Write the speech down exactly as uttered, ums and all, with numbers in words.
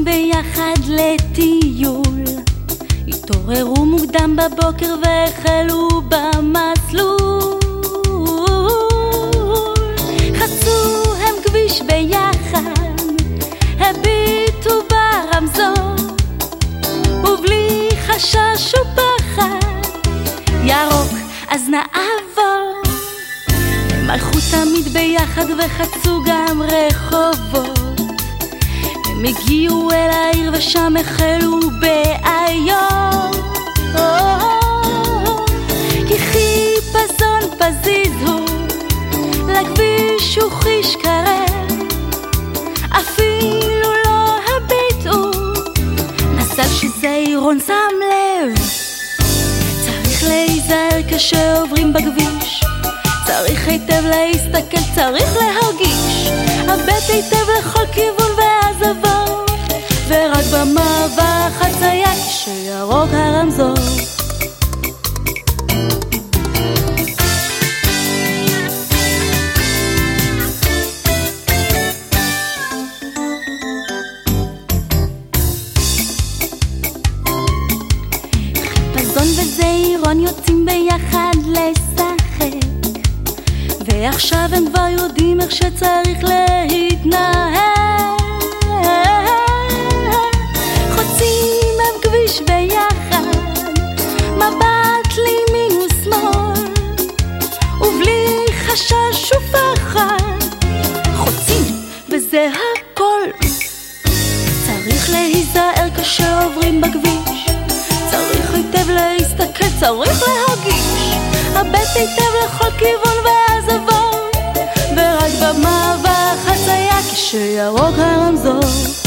יוצאים ביחד לטיול, התעוררו מוקדם בבוקר והחלו במסלול. חצו הם כביש ביחד, הביטו ברמזור, ובלי חשש ופחד, ירוק אז נעבור. הם הלכו תמיד ביחד וחצו גם רחובות, הם הגיעו אל העיר ושם החלו בעיות, כי חיפזון פזיז הוא, לכביש הוא חיש קרב, אפילו לא הביטו, מזל שזעירון שם לב. צריך להיזהר כשעוברים בכביש, צריך היטב להסתכל, צריך להרגיש, הבט היטב לכל כיוון ואז עבור, ורק במעבר חצייה כשירוק הרמזור. חיפזון וזעירון יוצאים ביחד לשחק, ועכשיו הם כבר יודעים איך שצריך להתנהל. חוצים הם כביש ביחד, מבט לימין ושמאל, ובלי חשש ופחד חוצים וזה הכל. צריך להיזהר כשעוברים בכביש, צריך היטב להסתכל, צריך להרגיש, הבט היטב לכל כיוון ואז עבור, ורק במעבר חצייה כשירוק הרמזור.